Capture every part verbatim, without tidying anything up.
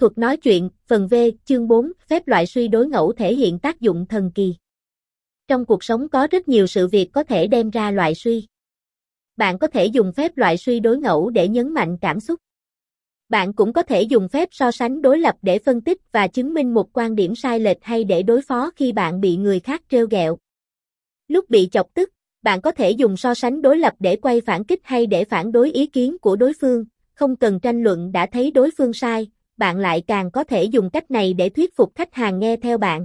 Thuật nói chuyện, phần V, chương bốn, phép loại suy đối ngẫu thể hiện tác dụng thần kỳ. Trong cuộc sống có rất nhiều sự việc có thể đem ra loại suy. Bạn có thể dùng phép loại suy đối ngẫu để nhấn mạnh cảm xúc. Bạn cũng có thể dùng phép so sánh đối lập để phân tích và chứng minh một quan điểm sai lệch hay để đối phó khi bạn bị người khác trêu ghẹo. Lúc bị chọc tức, bạn có thể dùng so sánh đối lập để quay phản kích hay để phản đối ý kiến của đối phương, không cần tranh luận đã thấy đối phương sai. Bạn lại càng có thể dùng cách này để thuyết phục khách hàng nghe theo bạn.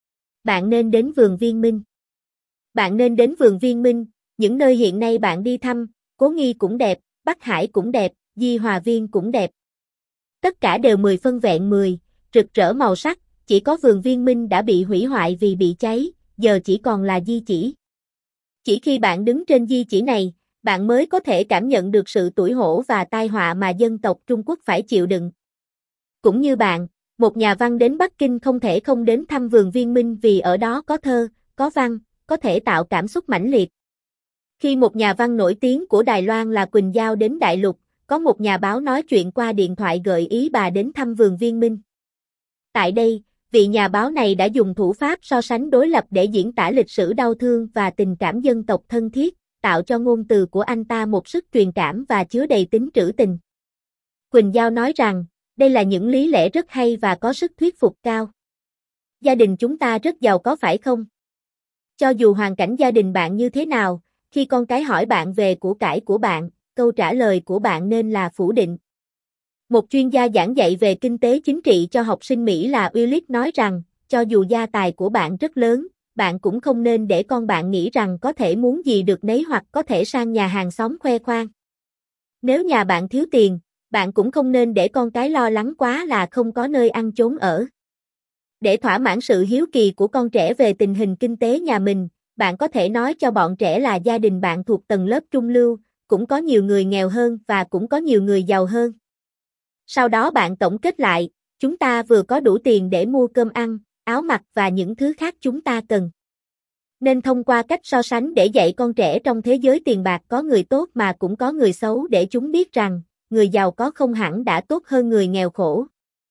Bạn nên đến vườn Viên Minh. Bạn nên đến vườn Viên Minh, những nơi hiện nay bạn đi thăm, Cố Nghi cũng đẹp, Bắc Hải cũng đẹp, Di Hòa Viên cũng đẹp. Tất cả đều mười phân vẹn mười, rực rỡ màu sắc, chỉ có vườn Viên Minh đã bị hủy hoại vì bị cháy, giờ chỉ còn là di chỉ. Chỉ khi bạn đứng trên di chỉ này, bạn mới có thể cảm nhận được sự tủi hổ và tai họa mà dân tộc Trung Quốc phải chịu đựng. Cũng như bạn, một nhà văn đến Bắc Kinh không thể không đến thăm vườn Viên Minh vì ở đó có thơ, có văn, có thể tạo cảm xúc mãnh liệt. Khi một nhà văn nổi tiếng của Đài Loan là Quỳnh Giao đến Đại Lục, có một nhà báo nói chuyện qua điện thoại gợi ý bà đến thăm vườn Viên Minh. Tại đây, vị nhà báo này đã dùng thủ pháp so sánh đối lập để diễn tả lịch sử đau thương và tình cảm dân tộc thân thiết, tạo cho ngôn từ của anh ta một sức truyền cảm và chứa đầy tính trữ tình. Quỳnh Giao nói rằng, đây là những lý lẽ rất hay và có sức thuyết phục cao. Gia đình chúng ta rất giàu có phải không? Cho dù hoàn cảnh gia đình bạn như thế nào, khi con cái hỏi bạn về của cải của bạn, câu trả lời của bạn nên là phủ định. Một chuyên gia giảng dạy về kinh tế chính trị cho học sinh Mỹ là Willis nói rằng, cho dù gia tài của bạn rất lớn, bạn cũng không nên để con bạn nghĩ rằng có thể muốn gì được nấy hoặc có thể sang nhà hàng xóm khoe khoang. Nếu nhà bạn thiếu tiền, bạn cũng không nên để con cái lo lắng quá là không có nơi ăn chốn ở. Để thỏa mãn sự hiếu kỳ của con trẻ về tình hình kinh tế nhà mình, bạn có thể nói cho bọn trẻ là gia đình bạn thuộc tầng lớp trung lưu, cũng có nhiều người nghèo hơn và cũng có nhiều người giàu hơn. Sau đó bạn tổng kết lại, chúng ta vừa có đủ tiền để mua cơm ăn, áo mặc và những thứ khác chúng ta cần. Nên thông qua cách so sánh để dạy con trẻ trong thế giới tiền bạc có người tốt mà cũng có người xấu để chúng biết rằng, người giàu có không hẳn đã tốt hơn người nghèo khổ.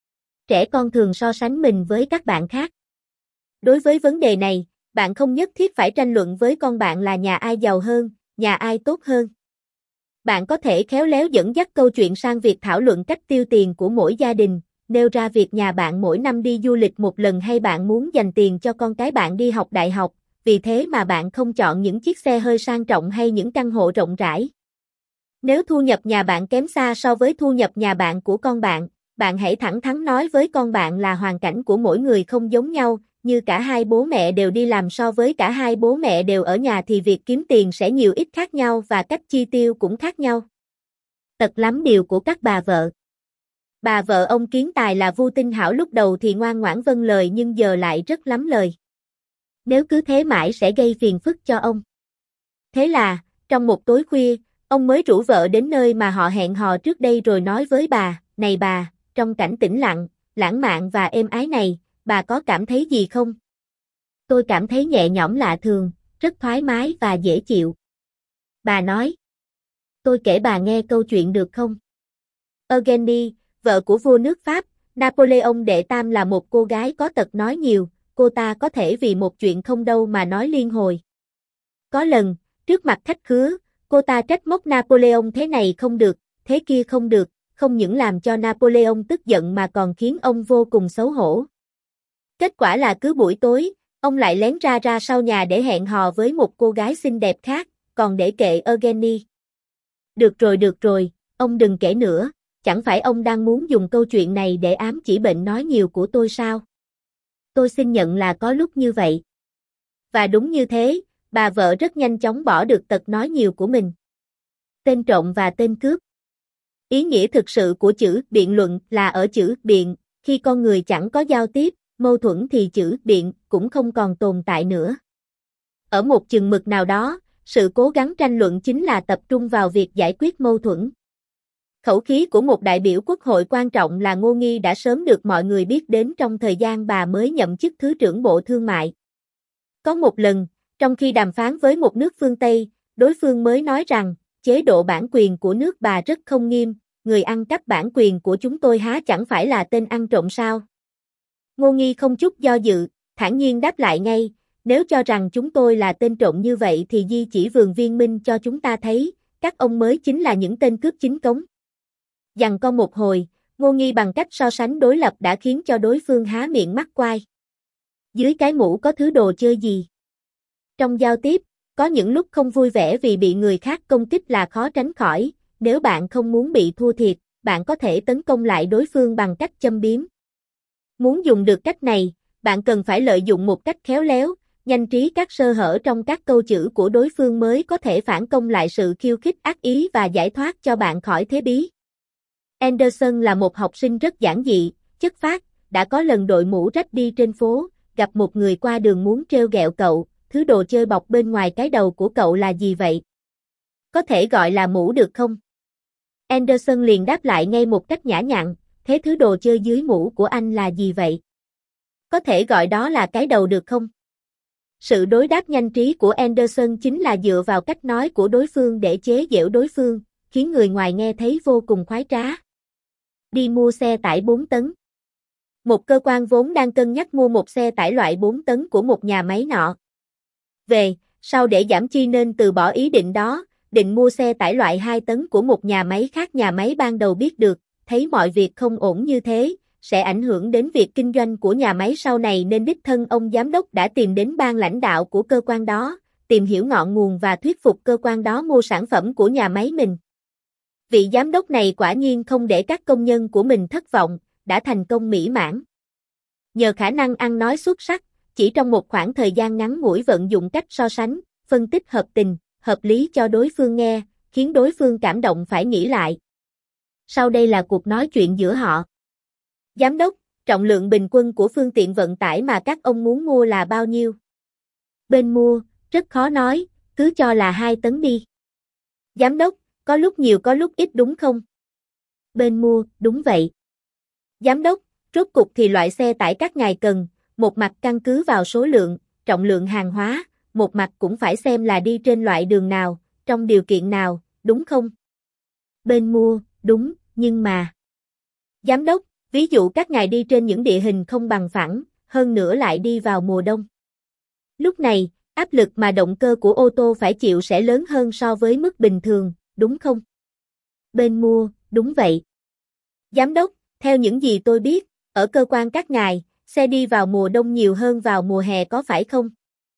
Trẻ con thường so sánh mình với các bạn khác. Đối với vấn đề này, bạn không nhất thiết phải tranh luận với con bạn là nhà ai giàu hơn, nhà ai tốt hơn. Bạn có thể khéo léo dẫn dắt câu chuyện sang việc thảo luận cách tiêu tiền của mỗi gia đình, nêu ra việc nhà bạn mỗi năm đi du lịch một lần hay bạn muốn dành tiền cho con cái bạn đi học đại học, vì thế mà bạn không chọn những chiếc xe hơi sang trọng hay những căn hộ rộng rãi. Nếu thu nhập nhà bạn kém xa so với thu nhập nhà bạn của con bạn, bạn hãy thẳng thắn nói với con bạn là hoàn cảnh của mỗi người không giống nhau, như cả hai bố mẹ đều đi làm so với cả hai bố mẹ đều ở nhà thì việc kiếm tiền sẽ nhiều ít khác nhau và cách chi tiêu cũng khác nhau. Tật lắm điều của các bà vợ. Bà vợ ông Kiến Tài là Vu Tinh Hảo lúc đầu thì ngoan ngoãn vâng lời nhưng giờ lại rất lắm lời. Nếu cứ thế mãi sẽ gây phiền phức cho ông. Thế là, trong một tối khuya, ông mới rủ vợ đến nơi mà họ hẹn hò trước đây rồi nói với bà, này bà, trong cảnh tĩnh lặng, lãng mạn và êm ái này, bà có cảm thấy gì không? Tôi cảm thấy nhẹ nhõm lạ thường, rất thoải mái và dễ chịu. Bà nói. Tôi kể bà nghe câu chuyện được không? Eugenie, vợ của vua nước Pháp, Napoleon đệ tam là một cô gái có tật nói nhiều, cô ta có thể vì một chuyện không đâu mà nói liên hồi. Có lần, trước mặt khách khứa, cô ta trách móc Napoleon thế này không được, thế kia không được, không những làm cho Napoleon tức giận mà còn khiến ông vô cùng xấu hổ. Kết quả là cứ buổi tối, ông lại lén ra ra sau nhà để hẹn hò với một cô gái xinh đẹp khác, còn để kệ Eugenie. Được rồi được rồi, ông đừng kể nữa, chẳng phải ông đang muốn dùng câu chuyện này để ám chỉ bệnh nói nhiều của tôi sao? Tôi xin nhận là có lúc như vậy. Và đúng như thế, bà vợ rất nhanh chóng bỏ được tật nói nhiều của mình. Tên trộm và tên cướp. Ý nghĩa thực sự của chữ biện luận là ở chữ biện, khi con người chẳng có giao tiếp, mâu thuẫn thì chữ biện cũng không còn tồn tại nữa. Ở một chừng mực nào đó, sự cố gắng tranh luận chính là tập trung vào việc giải quyết mâu thuẫn. Khẩu khí của một đại biểu quốc hội quan trọng là Ngô Nghi đã sớm được mọi người biết đến trong thời gian bà mới nhậm chức Thứ trưởng Bộ Thương mại. Có một lần, trong khi đàm phán với một nước phương Tây, đối phương mới nói rằng, chế độ bản quyền của nước bà rất không nghiêm, người ăn cắp bản quyền của chúng tôi há chẳng phải là tên ăn trộm sao? Ngô Nghi không chút do dự, thản nhiên đáp lại ngay, nếu cho rằng chúng tôi là tên trộm như vậy thì di chỉ vườn viên minh cho chúng ta thấy, các ông mới chính là những tên cướp chính cống. Giằng co một hồi, Ngô Nghi bằng cách so sánh đối lập đã khiến cho đối phương há miệng mắc quai. Dưới cái mũ có thứ đồ chơi gì? Trong giao tiếp, có những lúc không vui vẻ vì bị người khác công kích là khó tránh khỏi, nếu bạn không muốn bị thua thiệt, bạn có thể tấn công lại đối phương bằng cách châm biếm. Muốn dùng được cách này, bạn cần phải lợi dụng một cách khéo léo, nhanh trí các sơ hở trong các câu chữ của đối phương mới có thể phản công lại sự khiêu khích ác ý và giải thoát cho bạn khỏi thế bí. Anderson là một học sinh rất giản dị, chất phác, đã có lần đội mũ rách đi trên phố, gặp một người qua đường muốn trêu ghẹo cậu, thứ đồ chơi bọc bên ngoài cái đầu của cậu là gì vậy? Có thể gọi là mũ được không? Anderson liền đáp lại ngay một cách nhã nhặn, thế thứ đồ chơi dưới mũ của anh là gì vậy? Có thể gọi đó là cái đầu được không? Sự đối đáp nhanh trí của Anderson chính là dựa vào cách nói của đối phương để chế giễu đối phương, khiến người ngoài nghe thấy vô cùng khoái trá. Đi mua xe tải bốn tấn. Một cơ quan vốn đang cân nhắc mua một xe tải loại bốn tấn của một nhà máy nọ. Về, sau để giảm chi nên từ bỏ ý định đó, định mua xe tải loại hai tấn của một nhà máy khác. Nhà máy ban đầu biết được, thấy mọi việc không ổn như thế, sẽ ảnh hưởng đến việc kinh doanh của nhà máy sau này nên đích thân ông giám đốc đã tìm đến ban lãnh đạo của cơ quan đó, tìm hiểu ngọn nguồn và thuyết phục cơ quan đó mua sản phẩm của nhà máy mình. Vị giám đốc này quả nhiên không để các công nhân của mình thất vọng, đã thành công mỹ mãn. Nhờ khả năng ăn nói xuất sắc, chỉ trong một khoảng thời gian ngắn ngủi vận dụng cách so sánh, phân tích hợp tình, hợp lý cho đối phương nghe, khiến đối phương cảm động phải nghĩ lại. Sau đây là cuộc nói chuyện giữa họ. Giám đốc, trọng lượng bình quân của phương tiện vận tải mà các ông muốn mua là bao nhiêu? Bên mua, rất khó nói, cứ cho là hai tấn đi. Giám đốc, có lúc nhiều có lúc ít đúng không? Bên mua, đúng vậy. Giám đốc, rốt cục thì loại xe tải các ngài cần, một mặt căn cứ vào số lượng, trọng lượng hàng hóa, một mặt cũng phải xem là đi trên loại đường nào, trong điều kiện nào, đúng không? Bên mua, đúng, nhưng mà... Giám đốc, ví dụ các ngài đi trên những địa hình không bằng phẳng, hơn nữa lại đi vào mùa đông. Lúc này, áp lực mà động cơ của ô tô phải chịu sẽ lớn hơn so với mức bình thường, đúng không? Bên mua, đúng vậy. Giám đốc, theo những gì tôi biết, ở cơ quan các ngài, xe đi vào mùa đông nhiều hơn vào mùa hè có phải không?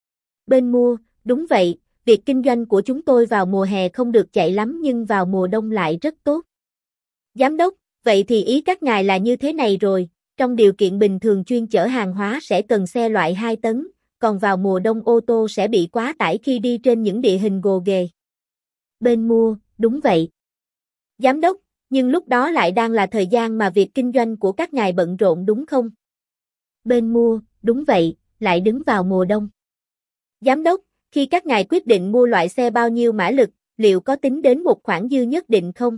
Bên mua, đúng vậy, việc kinh doanh của chúng tôi vào mùa hè không được chạy lắm nhưng vào mùa đông lại rất tốt. Giám đốc, vậy thì ý các ngài là như thế này rồi, trong điều kiện bình thường chuyên chở hàng hóa sẽ cần xe loại hai tấn, còn vào mùa đông ô tô sẽ bị quá tải khi đi trên những địa hình gồ ghề. Bên mua, đúng vậy. Giám đốc, nhưng lúc đó lại đang là thời gian mà việc kinh doanh của các ngài bận rộn đúng không? Bên mua, đúng vậy, lại đứng vào mùa đông. Giám đốc, khi các ngài quyết định mua loại xe bao nhiêu mã lực, liệu có tính đến một khoản dư nhất định không?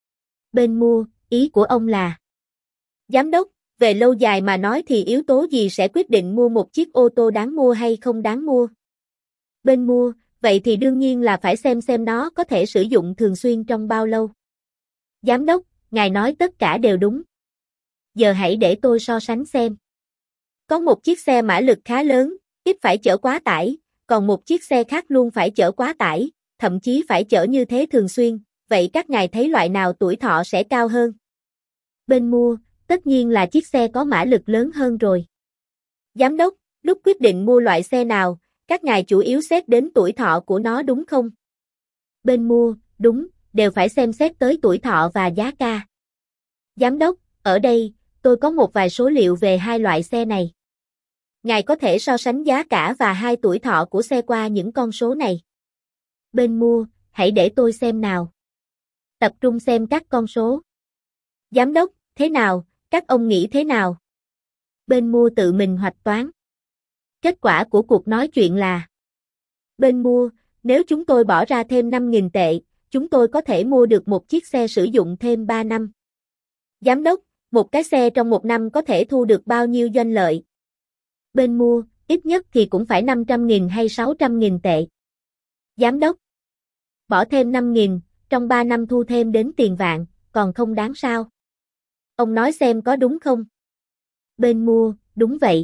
Bên mua, ý của ông là... Giám đốc, về lâu dài mà nói thì yếu tố gì sẽ quyết định mua một chiếc ô tô đáng mua hay không đáng mua? Bên mua, vậy thì đương nhiên là phải xem xem nó có thể sử dụng thường xuyên trong bao lâu. Giám đốc, ngài nói tất cả đều đúng. Giờ hãy để tôi so sánh xem. Có một chiếc xe mã lực khá lớn, ít phải chở quá tải, còn một chiếc xe khác luôn phải chở quá tải, thậm chí phải chở như thế thường xuyên, vậy các ngài thấy loại nào tuổi thọ sẽ cao hơn? Bên mua, tất nhiên là chiếc xe có mã lực lớn hơn rồi. Giám đốc, lúc quyết định mua loại xe nào, các ngài chủ yếu xét đến tuổi thọ của nó đúng không? Bên mua, đúng, đều phải xem xét tới tuổi thọ và giá cả. Giám đốc, ở đây, tôi có một vài số liệu về hai loại xe này. Ngài có thể so sánh giá cả và hai tuổi thọ của xe qua những con số này. Bên mua, hãy để tôi xem nào. Tập trung xem các con số. Giám đốc, thế nào, các ông nghĩ thế nào? Bên mua tự mình hoạch toán. Kết quả của cuộc nói chuyện là: bên mua, nếu chúng tôi bỏ ra thêm năm nghìn tệ, chúng tôi có thể mua được một chiếc xe sử dụng thêm ba năm. Giám đốc, một cái xe trong một năm có thể thu được bao nhiêu doanh lợi? Bên mua, ít nhất thì cũng phải năm trăm nghìn hay sáu trăm nghìn tệ. Giám đốc, bỏ thêm năm nghìn, trong ba năm thu thêm đến tiền vạn, còn không đáng sao? Ông nói xem có đúng không? Bên mua, đúng vậy.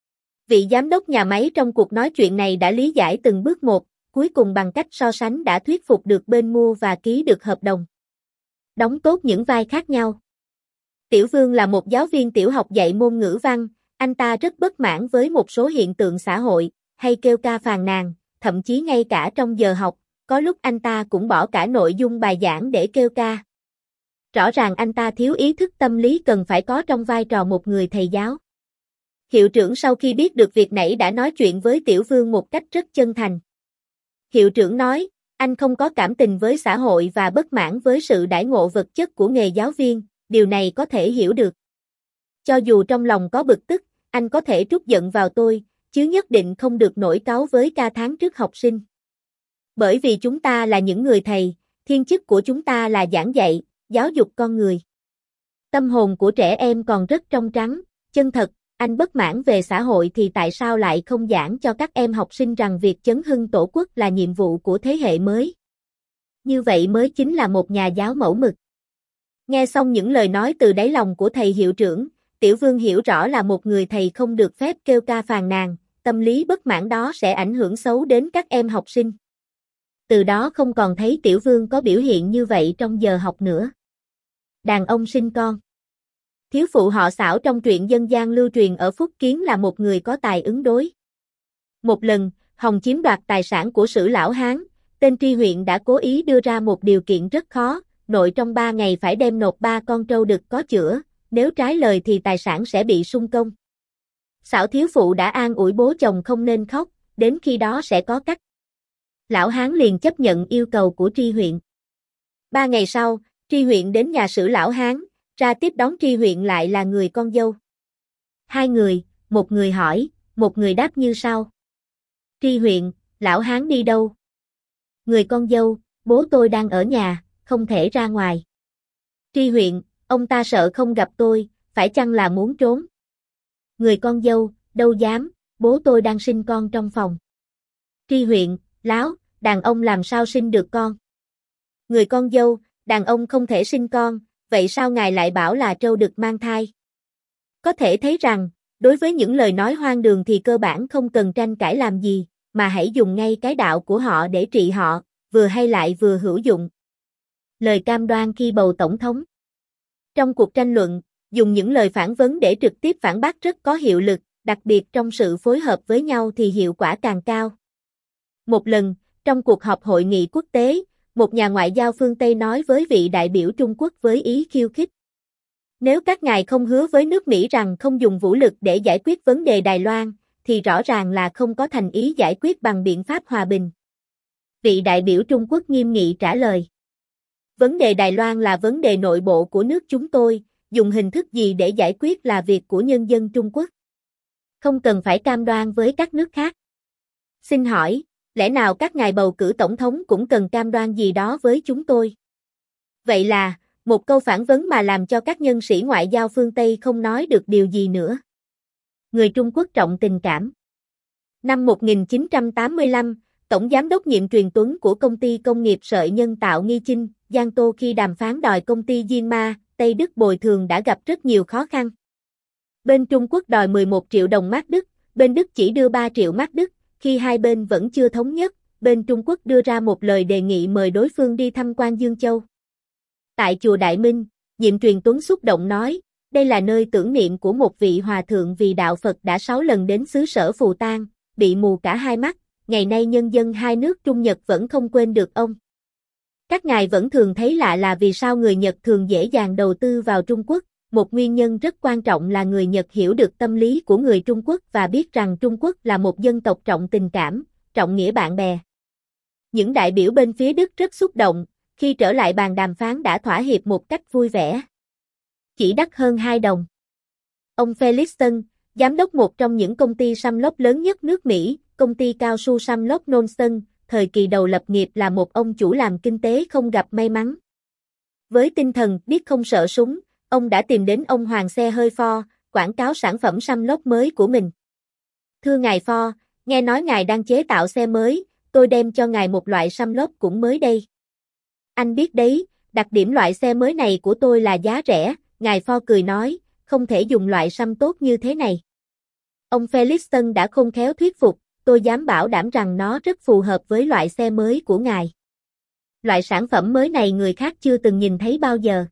Vị giám đốc nhà máy trong cuộc nói chuyện này đã lý giải từng bước một, cuối cùng bằng cách so sánh đã thuyết phục được bên mua và ký được hợp đồng. Đóng tốt những vai khác nhau. Tiểu Vương là một giáo viên tiểu học dạy môn ngữ văn, anh ta rất bất mãn với một số hiện tượng xã hội, hay kêu ca phàn nàn, thậm chí ngay cả trong giờ học, có lúc anh ta cũng bỏ cả nội dung bài giảng để kêu ca. Rõ ràng anh ta thiếu ý thức tâm lý cần phải có trong vai trò một người thầy giáo. Hiệu trưởng sau khi biết được việc này đã nói chuyện với Tiểu Vương một cách rất chân thành. Hiệu trưởng nói, anh không có cảm tình với xã hội và bất mãn với sự đãi ngộ vật chất của nghề giáo viên, điều này có thể hiểu được. Cho dù trong lòng có bực tức, anh có thể trút giận vào tôi, chứ nhất định không được nổi cáu với ca tháng trước học sinh. Bởi vì chúng ta là những người thầy, thiên chức của chúng ta là giảng dạy, giáo dục con người. Tâm hồn của trẻ em còn rất trong trắng, chân thật, anh bất mãn về xã hội thì tại sao lại không giảng cho các em học sinh rằng việc chấn hưng tổ quốc là nhiệm vụ của thế hệ mới? Như vậy mới chính là một nhà giáo mẫu mực. Nghe xong những lời nói từ đáy lòng của thầy hiệu trưởng, Tiểu Vương hiểu rõ là một người thầy không được phép kêu ca phàn nàn, tâm lý bất mãn đó sẽ ảnh hưởng xấu đến các em học sinh. Từ đó không còn thấy Tiểu Vương có biểu hiện như vậy trong giờ học nữa. Đàn ông sinh con. Thiếu phụ họ Xảo trong truyện dân gian lưu truyền ở Phúc Kiến là một người có tài ứng đối. Một lần, Hồng chiếm đoạt tài sản của Sử Lão Hán, tên tri huyện đã cố ý đưa ra một điều kiện rất khó, nội trong ba ngày phải đem nộp ba con trâu đực có chữa, nếu trái lời thì tài sản sẽ bị sung công. Xảo thiếu phụ đã an ủi bố chồng không nên khóc, đến khi đó sẽ có cách. Lão Hán liền chấp nhận yêu cầu của tri huyện. Ba ngày sau, tri huyện đến nhà Sử Lão Hán, ra tiếp đón tri huyện lại là người con dâu. Hai người, một người hỏi, một người đáp như sau. Tri huyện, Lão Hán đi đâu? Người con dâu, bố tôi đang ở nhà, không thể ra ngoài. Tri huyện, ông ta sợ không gặp tôi, phải chăng là muốn trốn? Người con dâu, đâu dám, bố tôi đang sinh con trong phòng. Tri huyện, láo, đàn ông làm sao sinh được con? Người con dâu, đàn ông không thể sinh con, vậy sao ngài lại bảo là trâu đực mang thai? Có thể thấy rằng, đối với những lời nói hoang đường thì cơ bản không cần tranh cãi làm gì, mà hãy dùng ngay cái đạo của họ để trị họ, vừa hay lại vừa hữu dụng. Lời cam đoan khi bầu tổng thống. Trong cuộc tranh luận, dùng những lời phản vấn để trực tiếp phản bác rất có hiệu lực, đặc biệt trong sự phối hợp với nhau thì hiệu quả càng cao. Một lần, trong cuộc họp hội nghị quốc tế, một nhà ngoại giao phương Tây nói với vị đại biểu Trung Quốc với ý khiêu khích. Nếu các ngài không hứa với nước Mỹ rằng không dùng vũ lực để giải quyết vấn đề Đài Loan, thì rõ ràng là không có thành ý giải quyết bằng biện pháp hòa bình. Vị đại biểu Trung Quốc nghiêm nghị trả lời. Vấn đề Đài Loan là vấn đề nội bộ của nước chúng tôi, dùng hình thức gì để giải quyết là việc của nhân dân Trung Quốc. Không cần phải cam đoan với các nước khác. Xin hỏi, lẽ nào các ngài bầu cử tổng thống cũng cần cam đoan gì đó với chúng tôi? Vậy là, một câu phản vấn mà làm cho các nhân sĩ ngoại giao phương Tây không nói được điều gì nữa. Người Trung Quốc trọng tình cảm. Năm một nghìn chín trăm tám mươi lăm, Tổng Giám đốc nhiệm Truyền Tuấn của công ty công nghiệp sợi nhân tạo Nghi Chinh, Giang Tô khi đàm phán đòi công ty Jinma, Tây Đức bồi thường đã gặp rất nhiều khó khăn. Bên Trung Quốc đòi mười một triệu đồng Mác Đức, bên Đức chỉ đưa ba triệu Mác Đức, khi hai bên vẫn chưa thống nhất, bên Trung Quốc đưa ra một lời đề nghị mời đối phương đi tham quan Dương Châu. Tại chùa Đại Minh, Nhiệm Truyền Tuấn xúc động nói, đây là nơi tưởng niệm của một vị hòa thượng vì đạo Phật đã sáu lần đến xứ sở Phù Tang, bị mù cả hai mắt, ngày nay nhân dân hai nước Trung Nhật vẫn không quên được ông. Các ngài vẫn thường thấy lạ là vì sao người Nhật thường dễ dàng đầu tư vào Trung Quốc, một nguyên nhân rất quan trọng là người Nhật hiểu được tâm lý của người Trung Quốc và biết rằng Trung Quốc là một dân tộc trọng tình cảm, trọng nghĩa bạn bè. Những đại biểu bên phía Đức rất xúc động, khi trở lại bàn đàm phán đã thỏa hiệp một cách vui vẻ. Chỉ đắt hơn hai đồng. Ông Felixton, giám đốc một trong những công ty xăm lốp lớn nhất nước Mỹ, công ty cao su xăm lốp Nolston, thời kỳ đầu lập nghiệp là một ông chủ làm kinh tế không gặp may mắn. Với tinh thần biết không sợ súng, ông đã tìm đến ông Hoàng xe hơi Ford, quảng cáo sản phẩm xăm lốp mới của mình. Thưa ngài Ford, nghe nói ngài đang chế tạo xe mới, tôi đem cho ngài một loại xăm lốp cũng mới đây. Anh biết đấy, Đặc điểm loại xe mới này của tôi là giá rẻ, ngài Ford cười nói, không thể dùng loại săm tốt như thế này. Ông Felixton đã khôn khéo thuyết phục, tôi dám bảo đảm rằng nó rất phù hợp với loại xe mới của ngài. Loại sản phẩm mới này người khác chưa từng nhìn thấy bao giờ.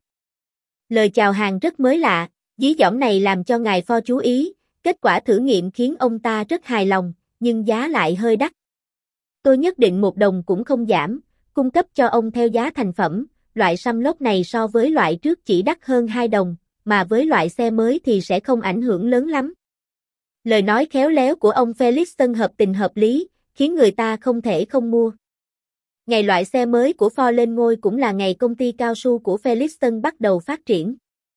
Lời chào hàng rất mới lạ, dí dỏm này làm cho ngài Ford chú ý, kết quả thử nghiệm khiến ông ta rất hài lòng, nhưng giá lại hơi đắt. Tôi nhất định một đồng cũng không giảm, cung cấp cho ông theo giá thành phẩm, loại săm lốp này so với loại trước chỉ đắt hơn hai đồng, mà với loại xe mới thì sẽ không ảnh hưởng lớn lắm. Lời nói khéo léo của ông Felixton hợp tình hợp lý, khiến người ta không thể không mua. Ngày loại xe mới của Ford lên ngôi cũng là ngày công ty cao su của Felixton bắt đầu phát triển.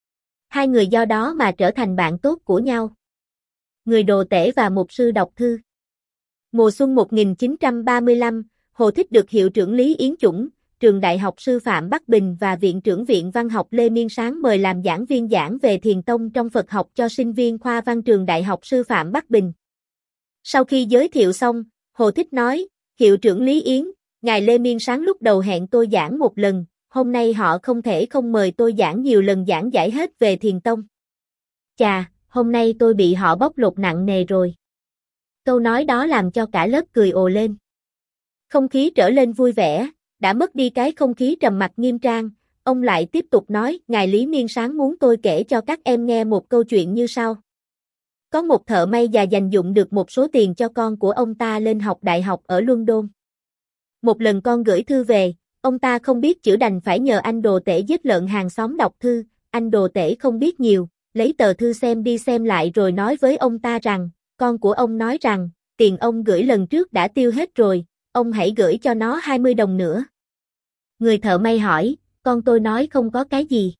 Hai người do đó mà trở thành bạn tốt của nhau. Người đồ tể và mục sư đọc thư. Mùa xuân một nghìn chín trăm ba mươi lăm, Hồ Thích được Hiệu trưởng Lý Yến Chủng, Trường Đại học Sư phạm Bắc Bình và Viện trưởng Viện Văn học Lê Miên Sáng mời làm giảng viên giảng về Thiền tông trong Phật học cho sinh viên khoa văn Trường Đại học Sư phạm Bắc Bình. Sau khi giới thiệu xong, Hồ Thích nói, Hiệu trưởng Lý Yến, ngài Lê Miên Sáng lúc đầu hẹn tôi giảng một lần, hôm nay họ không thể không mời tôi giảng nhiều lần giảng giải hết về Thiền tông. Chà, hôm nay tôi bị họ bóc lột nặng nề rồi. Câu nói đó làm cho cả lớp cười ồ lên. Không khí trở lên vui vẻ, đã mất đi cái không khí trầm mặc nghiêm trang, ông lại tiếp tục nói, ngài Lý Miên Sáng muốn tôi kể cho các em nghe một câu chuyện như sau. Có một thợ may già dành dụm được một số tiền cho con của ông ta lên học đại học ở London. Một lần con gửi thư về, ông ta không biết chữ đành phải nhờ anh đồ tể giết lợn hàng xóm đọc thư, anh đồ tể không biết nhiều, lấy tờ thư xem đi xem lại rồi nói với ông ta rằng, con của ông nói rằng, tiền ông gửi lần trước đã tiêu hết rồi, ông hãy gửi cho nó hai mươi đồng nữa. Người thợ may hỏi, con tôi nói không có cái gì.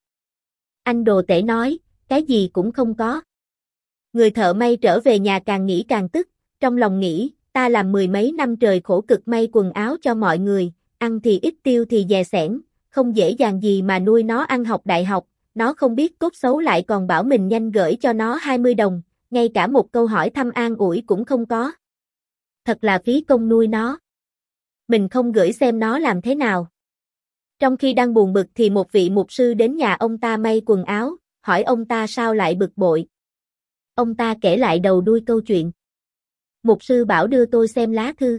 Anh đồ tể nói, cái gì cũng không có. Người thợ may trở về nhà càng nghĩ càng tức, trong lòng nghĩ, ta làm mười mấy năm trời khổ cực may quần áo cho mọi người, ăn thì ít tiêu thì dè sẻn, không dễ dàng gì mà nuôi nó ăn học đại học, nó không biết cốt xấu lại còn bảo mình nhanh gửi cho nó hai mươi đồng, ngay cả một câu hỏi thăm an ủi cũng không có. Thật là phí công nuôi nó. Mình không gửi xem nó làm thế nào. Trong khi đang buồn bực thì một vị mục sư đến nhà ông ta may quần áo, hỏi ông ta sao lại bực bội. Ông ta kể lại đầu đuôi câu chuyện. Mục sư bảo đưa tôi xem lá thư.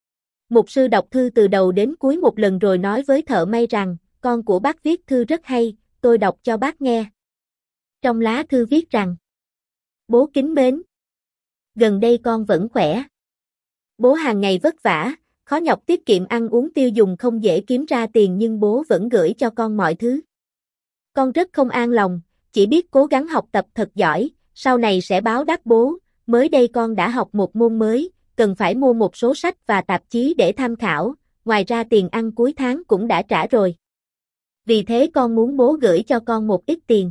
Mục sư đọc thư từ đầu đến cuối một lần rồi nói với thợ may rằng, con của bác viết thư rất hay, tôi đọc cho bác nghe. Trong lá thư viết rằng, bố kính mến. Gần đây con vẫn khỏe. Bố hàng ngày vất vả, khó nhọc tiết kiệm ăn uống tiêu dùng không dễ kiếm ra tiền nhưng bố vẫn gửi cho con mọi thứ. Con rất không an lòng, chỉ biết cố gắng học tập thật giỏi, sau này sẽ báo đáp bố. Mới đây con đã học một môn mới, cần phải mua một số sách và tạp chí để tham khảo, ngoài ra tiền ăn cuối tháng cũng đã trả rồi. Vì thế con muốn bố gửi cho con một ít tiền.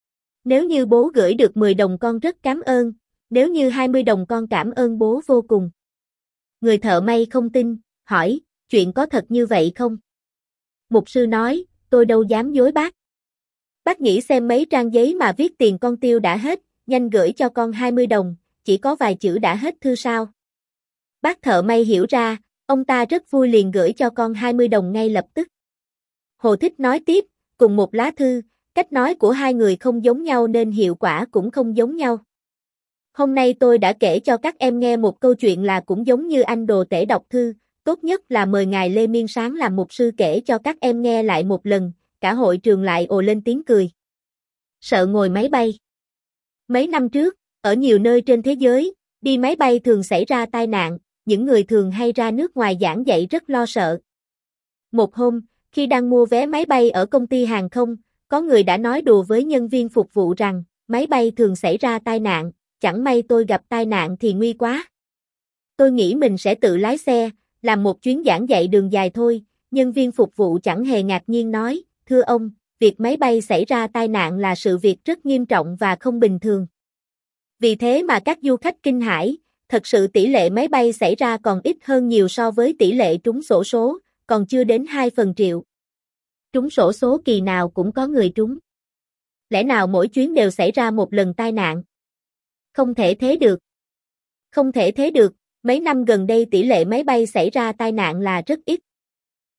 Nếu như bố gửi được mười đồng con rất cảm ơn, nếu như hai mươi đồng con cảm ơn bố vô cùng. Người thợ may không tin, hỏi, chuyện có thật như vậy không? Mục sư nói, tôi đâu dám dối bác. Bác nghĩ xem mấy trang giấy mà viết tiền con tiêu đã hết, nhanh gửi cho con hai mươi đồng, chỉ có vài chữ đã hết thư sao? Bác thợ may hiểu ra, ông ta rất vui liền gửi cho con hai mươi đồng ngay lập tức. Hồ Thích nói tiếp, cùng một lá thư, cách nói của hai người không giống nhau nên hiệu quả cũng không giống nhau. Hôm nay tôi đã kể cho các em nghe một câu chuyện là cũng giống như anh đồ tể đọc thư, tốt nhất là mời ngài Lê Miên Sáng làm mục sư kể cho các em nghe lại một lần, cả hội trường lại ồ lên tiếng cười. Sợ ngồi máy bay. Mấy năm trước, ở nhiều nơi trên thế giới, đi máy bay thường xảy ra tai nạn, những người thường hay ra nước ngoài giảng dạy rất lo sợ. Một hôm, khi đang mua vé máy bay ở công ty hàng không, có người đã nói đùa với nhân viên phục vụ rằng, máy bay thường xảy ra tai nạn, chẳng may tôi gặp tai nạn thì nguy quá. Tôi nghĩ mình sẽ tự lái xe, làm một chuyến giảng dạy đường dài thôi, nhân viên phục vụ chẳng hề ngạc nhiên nói, thưa ông, việc máy bay xảy ra tai nạn là sự việc rất nghiêm trọng và không bình thường. Vì thế mà các du khách kinh hãi, thật sự tỷ lệ máy bay xảy ra còn ít hơn nhiều so với tỷ lệ trúng xổ số, còn chưa đến hai phần triệu. Trúng xổ số kỳ nào cũng có người trúng. Lẽ nào mỗi chuyến đều xảy ra một lần tai nạn? Không thể thế được. Không thể thế được, mấy năm gần đây tỷ lệ máy bay xảy ra tai nạn là rất ít.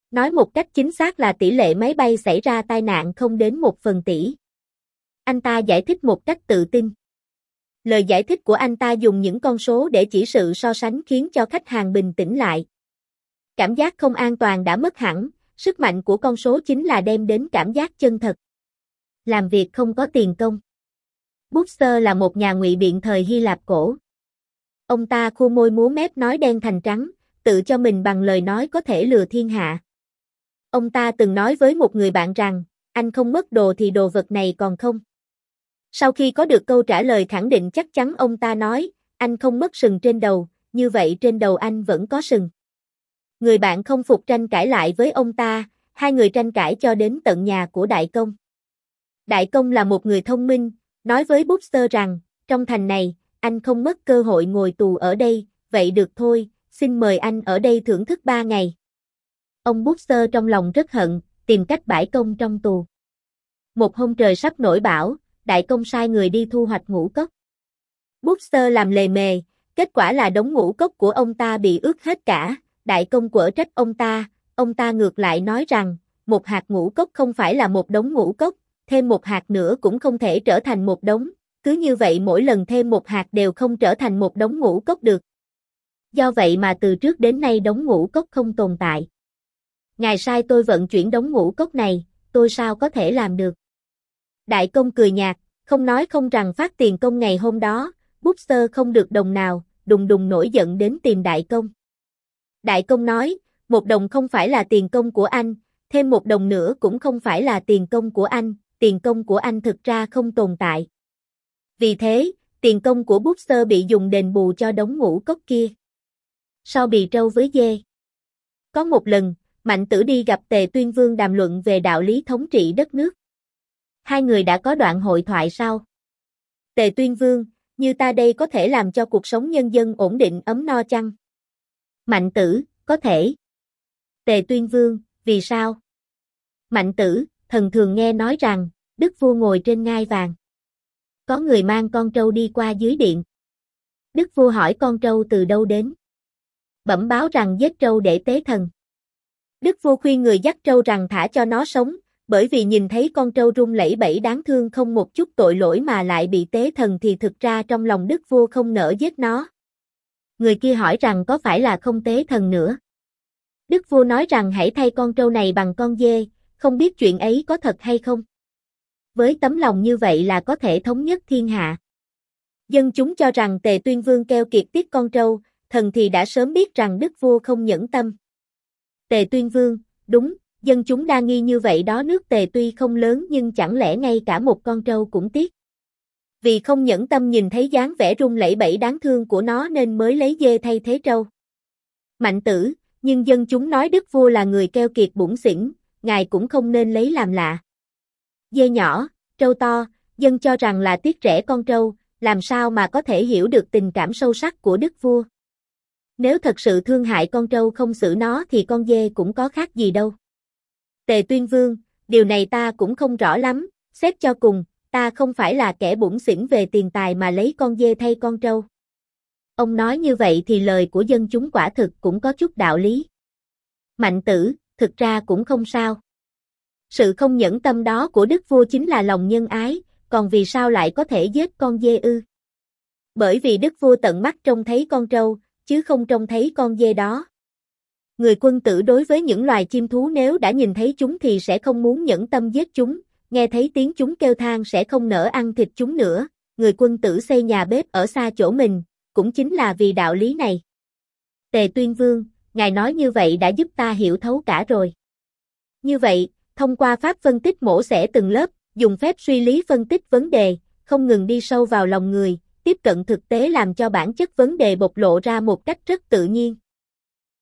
Nói một cách chính xác là tỷ lệ máy bay xảy ra tai nạn không đến một phần tỷ. Anh ta giải thích một cách tự tin. Lời giải thích của anh ta dùng những con số để chỉ sự so sánh khiến cho khách hàng bình tĩnh lại. Cảm giác không an toàn đã mất hẳn, sức mạnh của con số chính là đem đến cảm giác chân thật. Làm việc không có tiền công. Booster là một nhà ngụy biện thời Hy Lạp cổ. Ông ta khua môi múa mép nói đen thành trắng, tự cho mình bằng lời nói có thể lừa thiên hạ. Ông ta từng nói với một người bạn rằng, anh không mất đồ thì đồ vật này còn không. Sau khi có được câu trả lời khẳng định chắc chắn ông ta nói, anh không mất sừng trên đầu, như vậy trên đầu anh vẫn có sừng. Người bạn không phục tranh cãi lại với ông ta, hai người tranh cãi cho đến tận nhà của đại công. Đại công là một người thông minh, nói với Booster rằng, trong thành này, anh không mất cơ hội ngồi tù ở đây, vậy được thôi, xin mời anh ở đây thưởng thức ba ngày. Ông Booster trong lòng rất hận, tìm cách bãi công trong tù. Một hôm trời sắp nổi bão, đại công sai người đi thu hoạch ngũ cốc. Booster làm lề mề, kết quả là đống ngũ cốc của ông ta bị ướt hết cả, đại công quở trách ông ta, ông ta ngược lại nói rằng, một hạt ngũ cốc không phải là một đống ngũ cốc, thêm một hạt nữa cũng không thể trở thành một đống, cứ như vậy mỗi lần thêm một hạt đều không trở thành một đống ngũ cốc được. Do vậy mà từ trước đến nay đống ngũ cốc không tồn tại. Ngài sai tôi vận chuyển đống ngũ cốc này, tôi sao có thể làm được? Đại công cười nhạt, không nói không rằng phát tiền công ngày hôm đó, Booster không được đồng nào, đùng đùng nổi giận đến tìm đại công. Đại công nói, một đồng không phải là tiền công của anh, thêm một đồng nữa cũng không phải là tiền công của anh, tiền công của anh thực ra không tồn tại. Vì thế, tiền công của Booster bị dùng đền bù cho đống ngũ cốc kia. So bì trâu với dê. Có một lần, Mạnh Tử đi gặp Tề Tuyên Vương đàm luận về đạo lý thống trị đất nước. Hai người đã có đoạn hội thoại sau. Tề Tuyên Vương, như ta đây có thể làm cho cuộc sống nhân dân ổn định ấm no chăng? Mạnh Tử, có thể. Tề Tuyên Vương, vì sao? Mạnh Tử, thần thường nghe nói rằng, Đức Vua ngồi trên ngai vàng. Có người mang con trâu đi qua dưới điện. Đức Vua hỏi con trâu từ đâu đến. Bẩm báo rằng giết trâu để tế thần. Đức Vua khuyên người dắt trâu rằng thả cho nó sống, bởi vì nhìn thấy con trâu rung lẩy bẩy đáng thương không một chút tội lỗi mà lại bị tế thần thì thực ra trong lòng Đức Vua không nỡ giết nó. Người kia hỏi rằng có phải là không tế thần nữa. Đức Vua nói rằng hãy thay con trâu này bằng con dê, không biết chuyện ấy có thật hay không. Với tấm lòng như vậy là có thể thống nhất thiên hạ. Dân chúng cho rằng Tề Tuyên Vương keo kiệt tiếc con trâu, thần thì đã sớm biết rằng Đức Vua không nhẫn tâm. Tề Tuyên Vương, đúng, dân chúng đa nghi như vậy đó, nước Tề tuy không lớn nhưng chẳng lẽ ngay cả một con trâu cũng tiếc. Vì không nhẫn tâm nhìn thấy dáng vẻ rung lẩy bẩy đáng thương của nó nên mới lấy dê thay thế trâu. Mạnh Tử, nhưng dân chúng nói Đức Vua là người keo kiệt bủn xỉn, ngài cũng không nên lấy làm lạ. Dê nhỏ, trâu to, dân cho rằng là tiếc rẻ con trâu, làm sao mà có thể hiểu được tình cảm sâu sắc của Đức Vua. Nếu thật sự thương hại con trâu không xử nó thì con dê cũng có khác gì đâu. Tề Tuyên Vương, điều này ta cũng không rõ lắm, xét cho cùng, ta không phải là kẻ bủn xỉn về tiền tài mà lấy con dê thay con trâu. Ông nói như vậy thì lời của dân chúng quả thực cũng có chút đạo lý. Mạnh Tử, thực ra cũng không sao. Sự không nhẫn tâm đó của Đức Vua chính là lòng nhân ái, còn vì sao lại có thể giết con dê ư? Bởi vì Đức Vua tận mắt trông thấy con trâu, chứ không trông thấy con dê đó. Người quân tử đối với những loài chim thú nếu đã nhìn thấy chúng thì sẽ không muốn nhẫn tâm giết chúng, nghe thấy tiếng chúng kêu than sẽ không nỡ ăn thịt chúng nữa. Người quân tử xây nhà bếp ở xa chỗ mình, cũng chính là vì đạo lý này. Tề Tuyên Vương, ngài nói như vậy đã giúp ta hiểu thấu cả rồi. Như vậy, thông qua pháp phân tích mổ xẻ từng lớp, dùng phép suy lý phân tích vấn đề, không ngừng đi sâu vào lòng người, tiếp cận thực tế làm cho bản chất vấn đề bộc lộ ra một cách rất tự nhiên.